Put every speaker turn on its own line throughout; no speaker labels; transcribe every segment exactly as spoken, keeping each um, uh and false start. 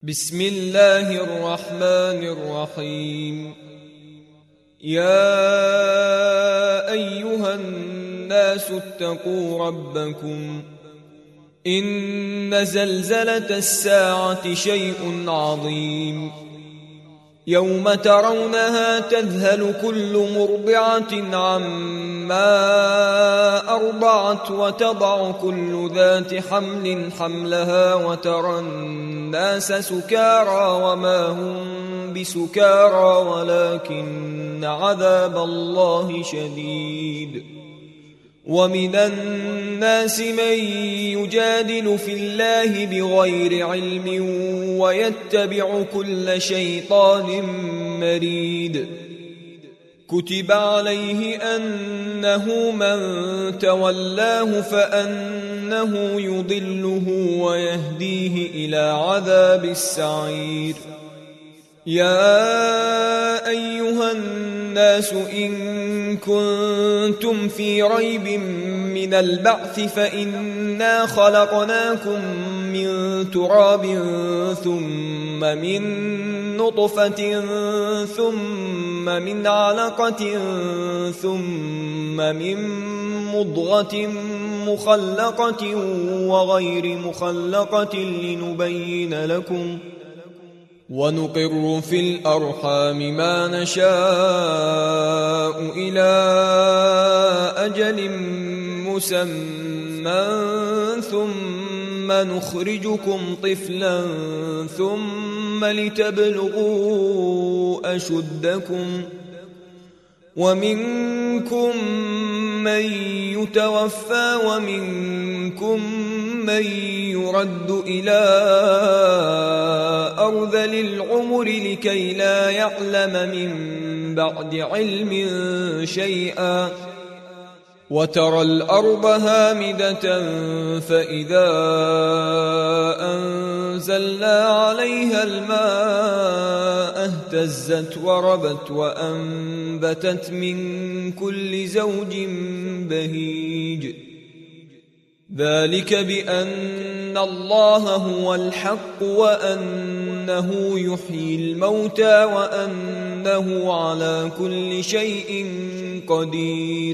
بسم الله الرحمن الرحيم. يا أيها الناس اتقوا ربكم إن زلزلة الساعة شيء عظيم يوم ترونها تذهل كل مرضعة عما أرضعت وتضع كل ذات حمل حملها وترى الناس سكارى وما هم بسكارى ولكن عذاب الله شديد. ومن الناس من يجادل في الله بغير علم ويتبع كل شيطان مريد. كتب عليه أنه من تولاه فأنه يضله ويهديه إلى عذاب السعير. يا أيها الناس إن كنتم في ريب من البعث فإنا خلقناكم من تراب ثم من نطفة ثم من علقة ثم من مضغة مخلقة وغير مخلقة لنبين لكم ونقر في الأرحام ما نشاء إلى أجل مسمى ثم نخرجكم طفلا ثم لتبلغوا أشدكم ومنكم من يتوفى ومنكم من يرد إلى أرذل العمر لكي لا يعلم من بعد علم شيئا. وترى الأرض هامدة فإذا أنزلنا عليها الماء اهتزت وربت وأنبتت من كل زوج بهيج. ذلك بأن الله هو الحق وأنه يحيي الموتى وأنه على كل شيء قدير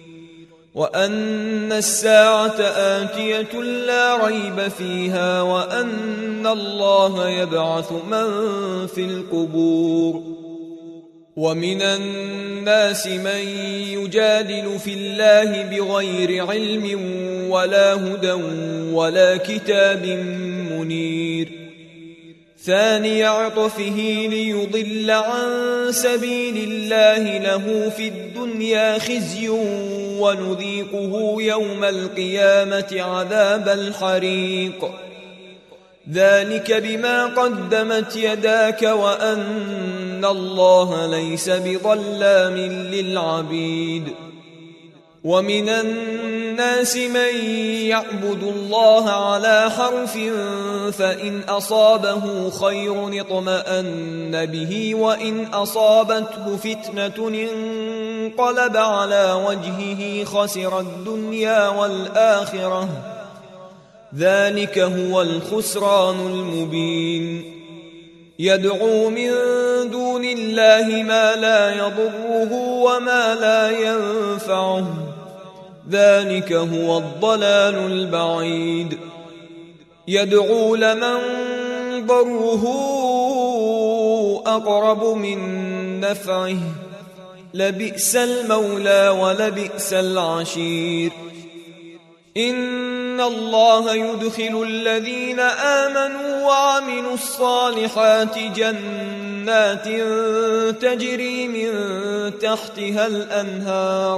وأن الساعة آتية لا ريب فيها وأن الله يبعث من في القبور. ومن الناس من يجادل في الله بغير علم ولا هدى ولا كتاب منير. ثاني عطفه ليضل عن سبيل الله له في الدنيا خزي ونذيقه يوم القيامة عذاب الحريق. ذلك بما قدمت يداك وأن الله ليس بظلام للعبيد. ومن الناس من يعبد الله على حرف فإن أصابه خير اطمأن به وإن أصابته فتنة انقلب على وجهه خسر الدنيا والآخرة. ذلك هو الخسران المبين. يدعو من دون الله ما لا يضره وما لا ينفعه. ذلك هو الضلال البعيد. يدعو لمن ضره أقرب من نفعه. لبئس المولى ولبئس العشير. إن الله يدخل الذين آمنوا وعملوا الصالحات جنات تجري من تحتها الأنهار.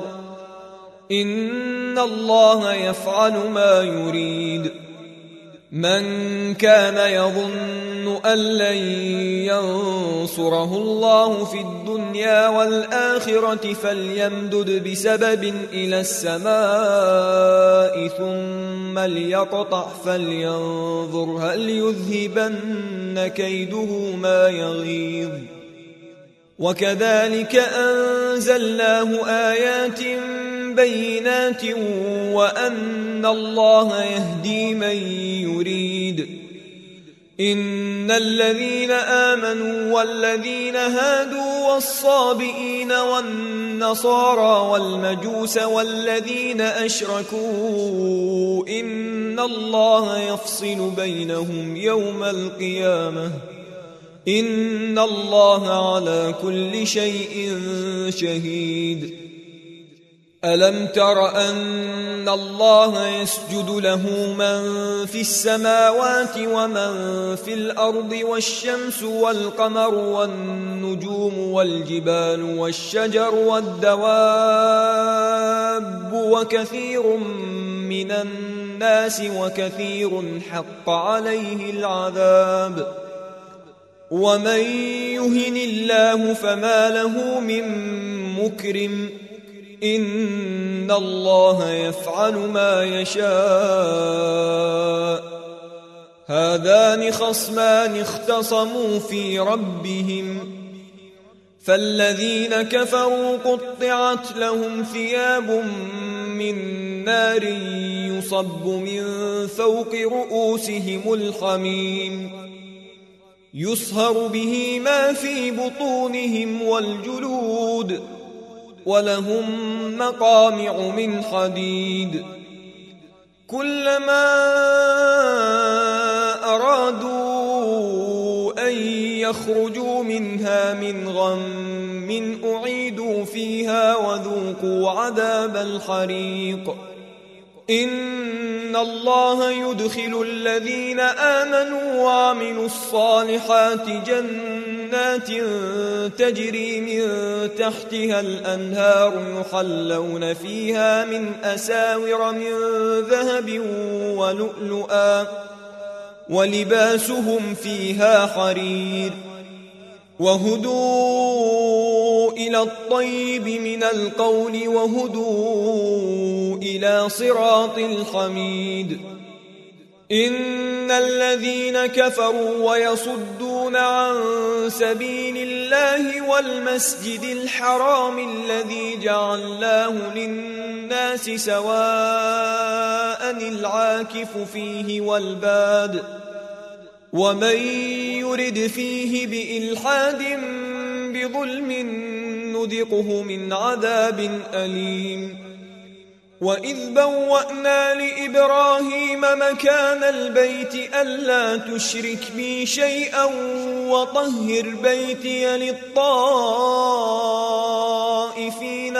إن الله يفعل ما يريد. من كان يظن أن لن ينصره الله في الدنيا والآخرة فليمدد بسبب إلى السماء ثم ليقطع فلينظر هل يذهبن كيده ما يغيظ. وكذلك أنزلناه آيات بينات وأن الله يهدي من يريد إن الذين آمنوا والذين هادوا والصابئين والنصارى والمجوس والذين أشركوا إن الله يفصل بينهم يوم القيامة إن الله على كل شيء شهيد. ألم تر أن الله يسجد له من في السماوات ومن في الأرض والشمس والقمر والنجوم والجبال والشجر والدواب وكثير من الناس وكثير حق عليه العذاب ومن يهن الله فما له من مكرم إن الله يفعل ما يشاء. هذان خصمان اختصموا في ربهم فالذين كفروا قطعت لهم ثياب من نار يصب من فوق رؤوسهم الحميم يصهر به ما في بطونهم والجلود ولهم مقامع من حديد كلما أرادوا أن يخرجوا منها من غم أعيدوا فيها وذوقوا عذاب الحريق. إن الله يدخل الذين آمنوا وعملوا الصالحات جنات تجري من تحتها الأنهار يحلون فيها من أساور من ذهب ولؤلؤا ولباسهم فيها حرير وهدوا إلى الطيب من القول وهدوا إلى صراط الحميد. إن الذين كفروا ويصدون عن سبيل الله والمسجد الحرام الذي جعلناه للناس سواء العاكف فيه والباد ومن يرد فيه بإلحاد بظلم نذقه من عذاب أليم. وإذ بوأنا لإبراهيم مكان البيت ألا تشرك بي شيئا وطهر بيتي للطائفين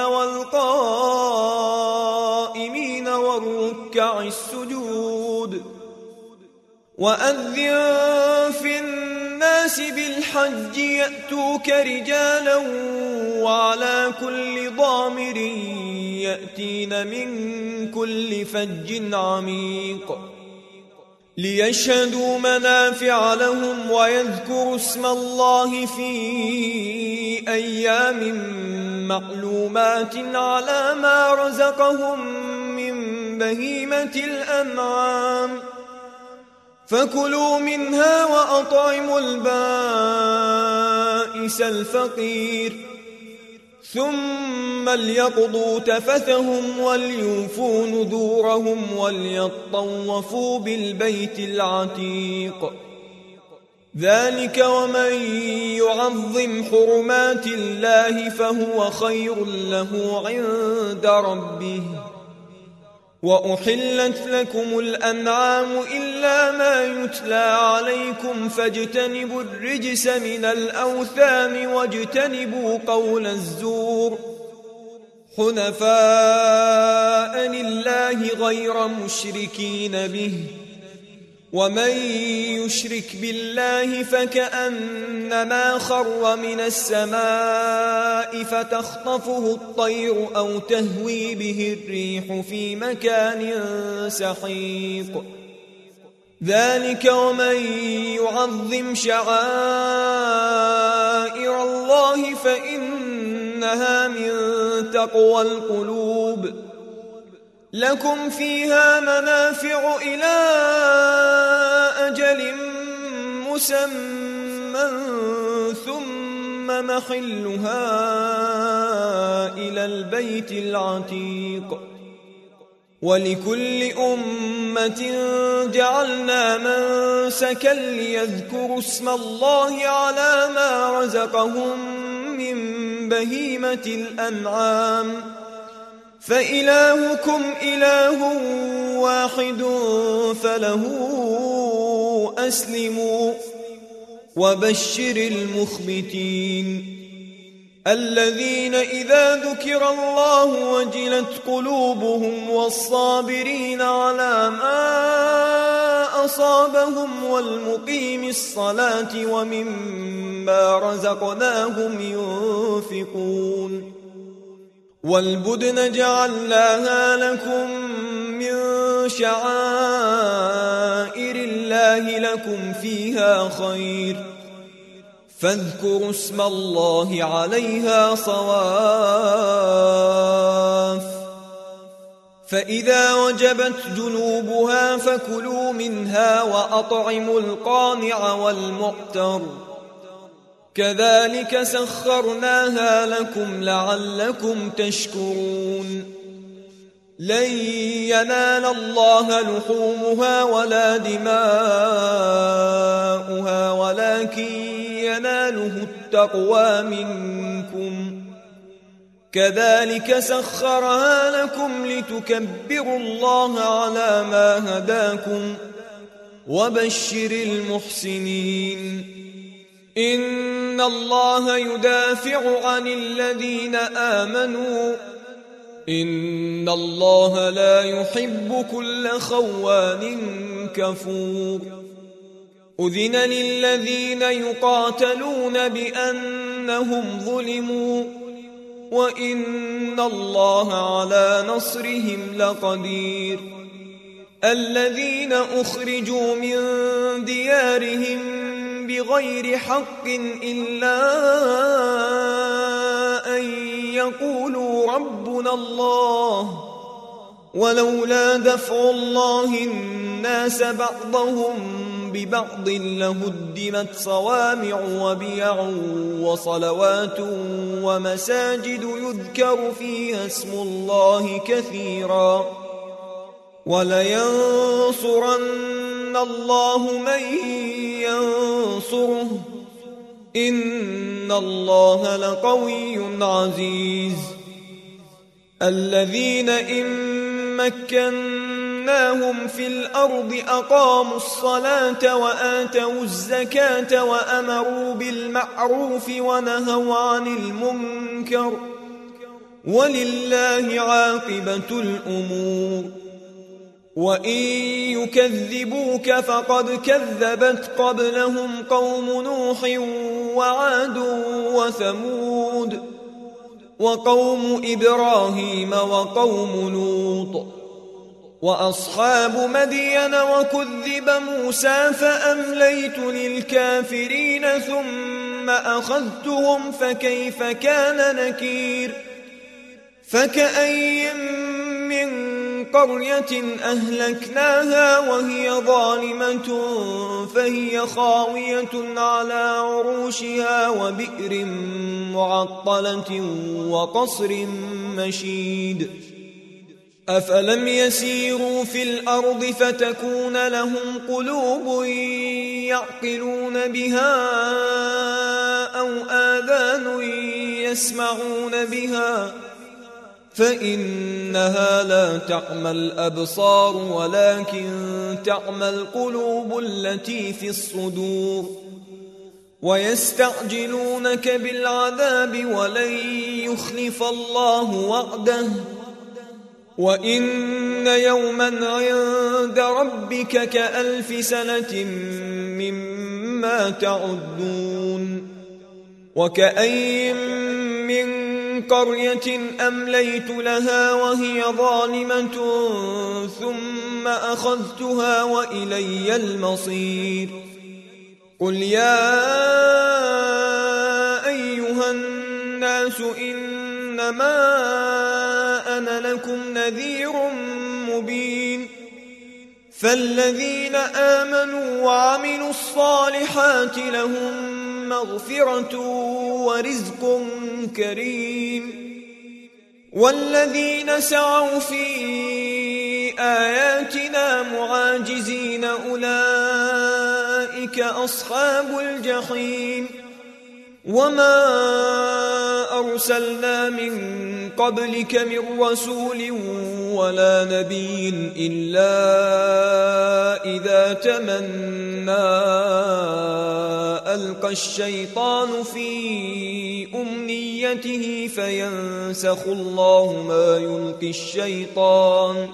والقائمين والركع السجود وأذن في الناس بالحج يأتوك رجالا وعلى كل ضامر يأتين من كل فج عميق ليشهدوا منافع لهم ويذكروا اسم الله في أيام معلومات على ما رزقهم من بهيمة الأنعام فكلوا منها وأطعموا البائس الفقير ثم ليقضوا تفثهم وليوفوا نذورهم وليطوفوا بالبيت العتيق. ذلك ومن يعظم حرمات الله فهو خير له عند ربه. وأحلت لكم الأنعام إلا ما يتلى عليكم فاجتنبوا الرجس من الأوثان واجتنبوا قول الزور حنفاء لله غير مشركين به ومن يشرك بالله فكأنما خر من السماء فتخطفه الطير أو تهوي به الريح في مكان سحيق. ذلك ومن يعظم شعائر الله فإنها من تقوى القلوب. لكم فيها منافع إلى أجل مسمى ثم محلها إلى البيت العتيق. ولكل أمة جعلنا منسكا ليذكروا اسم الله على ما رزقهم من بهيمة الأنعام فإلهكم إله واحد فله أسلموا وبشر المخبتين الذين إذا ذكر الله وجلت قلوبهم والصابرين على ما أصابهم والمقيم الصلاة ومما رزقناهم ينفقون والبدن جعلناها لكم من شعائر الله لكم فيها خير فاذكروا اسم الله عليها صواف فإذا وجبت جنوبها فكلوا منها وأطعموا القانع والمعتر كذلك سخرناها لكم لعلكم تشكرون لن ينال الله لحومها ولا دماؤها ولكن يناله التقوى منكم كذلك سخرها لكم لتكبروا الله على ما هداكم وبشر المحسنين إن الله يدافع عن الذين آمنوا إن الله لا يحب كل خوان كفور أذن للذين يقاتلون بأنهم ظلموا وإن الله على نصرهم لقدير الذين أخرجوا من ديارهم بغير حق إلا أن يقولوا ربنا الله ولولا دفع الله الناس بعضهم ببعض لهدمت صوامع وبيع وصلوات ومساجد يذكر فيها اسم الله كثيرا ولينصرن الله من ينصره إن الله لقوي عزيز الذين إن مكناهم في الأرض أقاموا الصلاة وآتوا الزكاة وأمروا بالمعروف ونهوا عن المنكر ولله عاقبة الأمور وإن يكذبوك فقد كذبت قبلهم قوم نوح وعاد وثمود وقوم إبراهيم وقوم لوط وأصحاب مدين وكذب موسى فأمليت للكافرين ثم أخذتهم فكيف كان نكير فكأي من قرية أهلكناها وهي ظالمة فهي خاوية على عروشها وبئر معطلة وقصر مشيد أفلم يسيروا في الأرض فتكون لهم قلوب يعقلون بها أو آذان يسمعون بها فإنها لا تعمى الأبصار ولكن تعمى القلوب التي في الصدور ويستعجلونك بالعذاب ولن يخلف الله وعده وإن يوما عند ربك كألف سنة مما تعدون وكأي من قرية أمليت لها وهي ظالمة ثم أخذتها وإلي المصير قل يا أيها الناس إنما أنا لكم نذير مبين فالذين آمنوا وعملوا الصالحات لهم مغفرة ورزق كريم والذين سعوا في بآياتنا معاجزين أولئك أصحاب الجحيم وما أرسلنا من قبلك من رسول ولا نبي إلا إذا تمنى ألقى الشيطان في أمنيته فينسخ الله ما يلقي الشيطان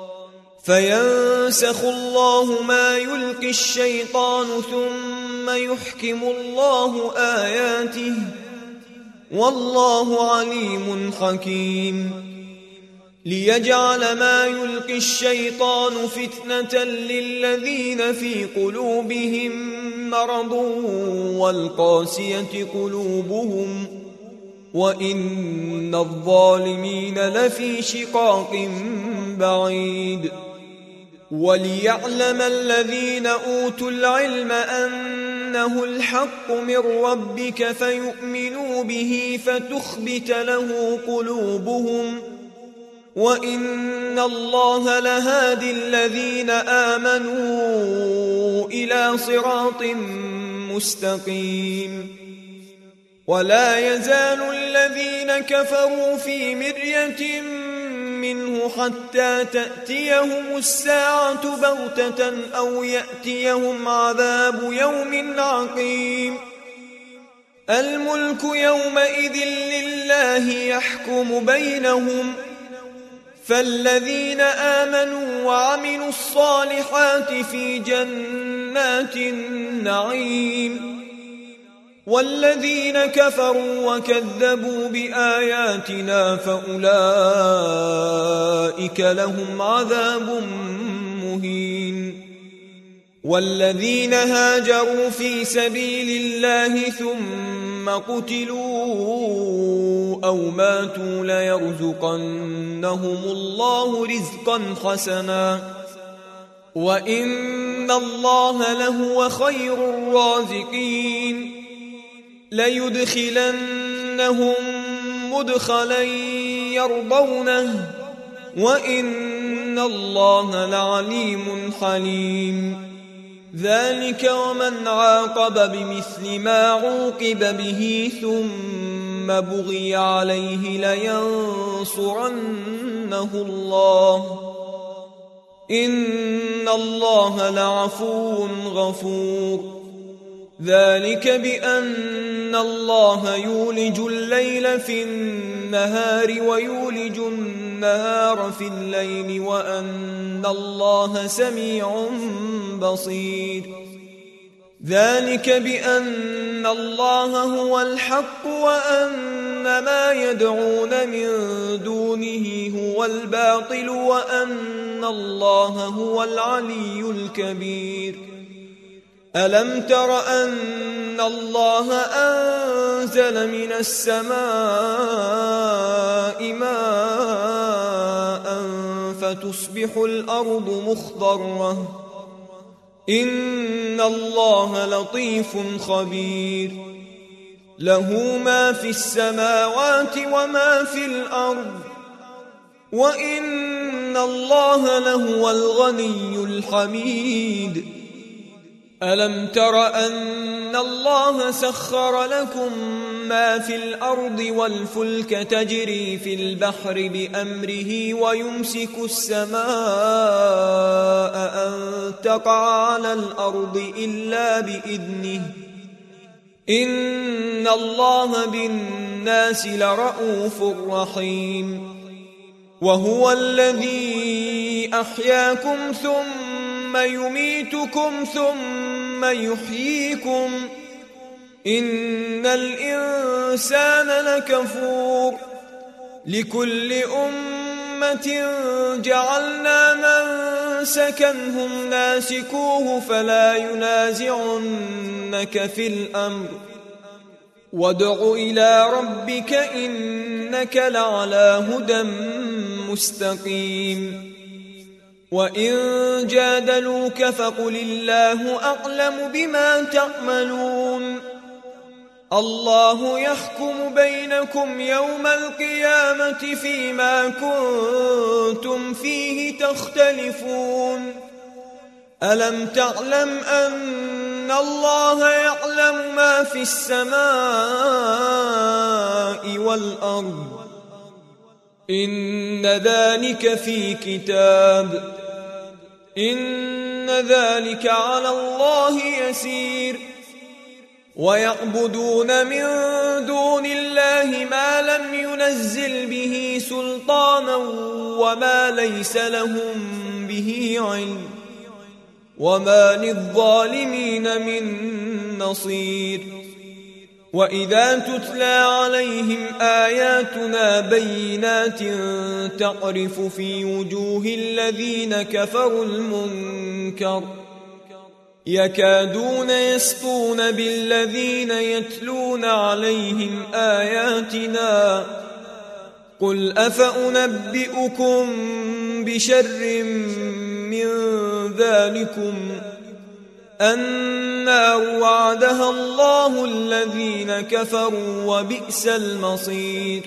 فينسخ الله ما يلقي الشيطان ثم يحكم الله آياته والله عليم حكيم ليجعل ما يلقي الشيطان فتنة للذين في قلوبهم مرض والقاسية قلوبهم وإن الظالمين لفي شقاق بعيد وليعلم الذين أوتوا العلم أنه الحق من ربك فيؤمنوا به فتخبت له قلوبهم وإن الله لهادي الذين آمنوا إلى صراط مستقيم ولا يزال الذين كفروا في مرية منه حتى تأتيهم الساعة بغتة أو يأتيهم عذاب يوم عقيم الملك يومئذ لله يحكم بينهم فالذين آمنوا وعملوا الصالحات في جنات النعيم والذين كفروا وكذبوا بآياتنا فأولئك لهم عذاب مهين والذين هاجروا في سبيل الله ثم قتلوا أو ماتوا ليرزقنهم الله رزقا حسنا وإن الله لهو خير الرازقين ليدخلنهم مدخلا يرضونه وإن الله لعليم حليم ذلك ومن عاقب بمثل ما عوقب به ثم بغي عليه لينصرنه الله إن الله لعفو غفور ذلك بأن الله يولج الليل في النهار ويولج النهار في الليل وأن الله سميع بصير ذلك بأن الله هو الحق وأن ما يدعون من دونه هو الباطل وأن الله هو العلي الكبير ألم تر أن الله أنزل من السماء ماء فتصبح الأرض مخضرة إن الله لطيف خبير له ما في السماوات وما في الأرض وإن الله لهو الغني الحميد ألم تر أن الله سخر لكم ما في الأرض والفلك تجري في البحر بأمره ويمسك السماء أن تقع على الأرض إلا بإذنه إن الله بالناس لرءوف رحيم وهو الذي أحياكم ثم يميتكم ثم يحييكم إن الإنسان لكفور لكل أمة جعلنا منسكا هم ناسكوه فلا ينازعنك في الأمر وادع إلى ربك إنك لعلى هدى مستقيم وإن جادلوك فقل الله أعلم بما تعملون الله يحكم بينكم يوم القيامة فيما كنتم فيه تختلفون ألم تعلم أن الله يعلم ما في السماء والأرض إن ذلك في كتاب إن ذلك على الله يسير ويعبدون من دون الله ما لم ينزل به سلطانا وما ليس لهم به علم وما للظالمين من نصير وإذا تتلى عليهم آياتنا بينات تعرف في وجوه الذين كفروا المنكر يكادون يسطون بالذين يتلون عليهم آياتنا قل أفأنبئكم بشر من ذلكم النار وعدها الله الذين كفروا وبئس المصير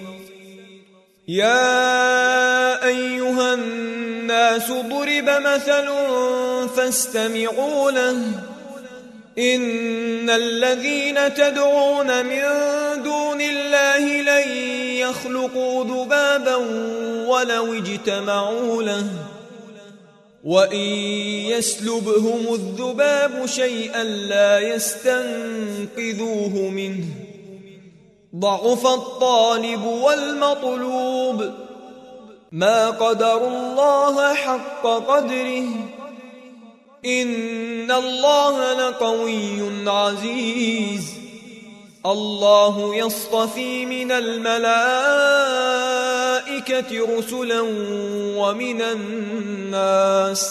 يا أيها الناس ضرب مثل فاستمعوا له إن الذين تدعون من دون الله لن يخلقوا ذبابا ولو اجتمعوا له وإن يسلبهم الذباب شيئا لا يستنقذوه منه ضعف الطالب والمطلوب ما قدروا الله حق قدره إن الله لقوي عزيز الله يصطفي من الملائكة رسلا ومن الناس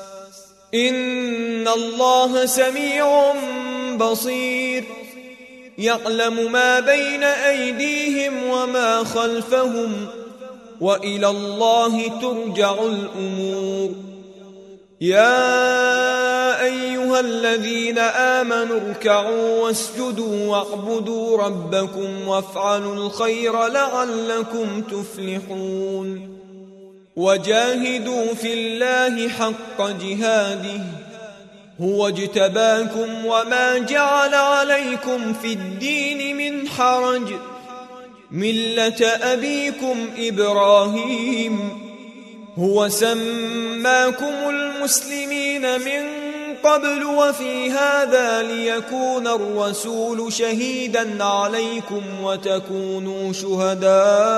إن الله سميع بصير يعلم ما بين أيديهم وما خلفهم وإلى الله ترجع الأمور يا أيها الذين آمنوا اركعوا واسجدوا واعبدوا ربكم وافعلوا الخير لعلكم تفلحون وجاهدوا في الله حق جهاده هو اجتباكم وما جعل عليكم في الدين من حرج ملة أبيكم إبراهيم هو سماكم المسلمين من قبل وفي هذا ليكون الرسول شهيدا عليكم وتكونوا شهداء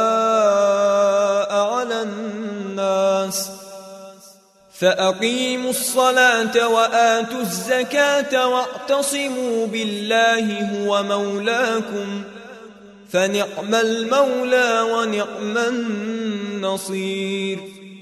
على الناس فأقيموا الصلاة وآتوا الزكاة واعتصموا بالله هو مولاكم فنعم المولى ونعم النصير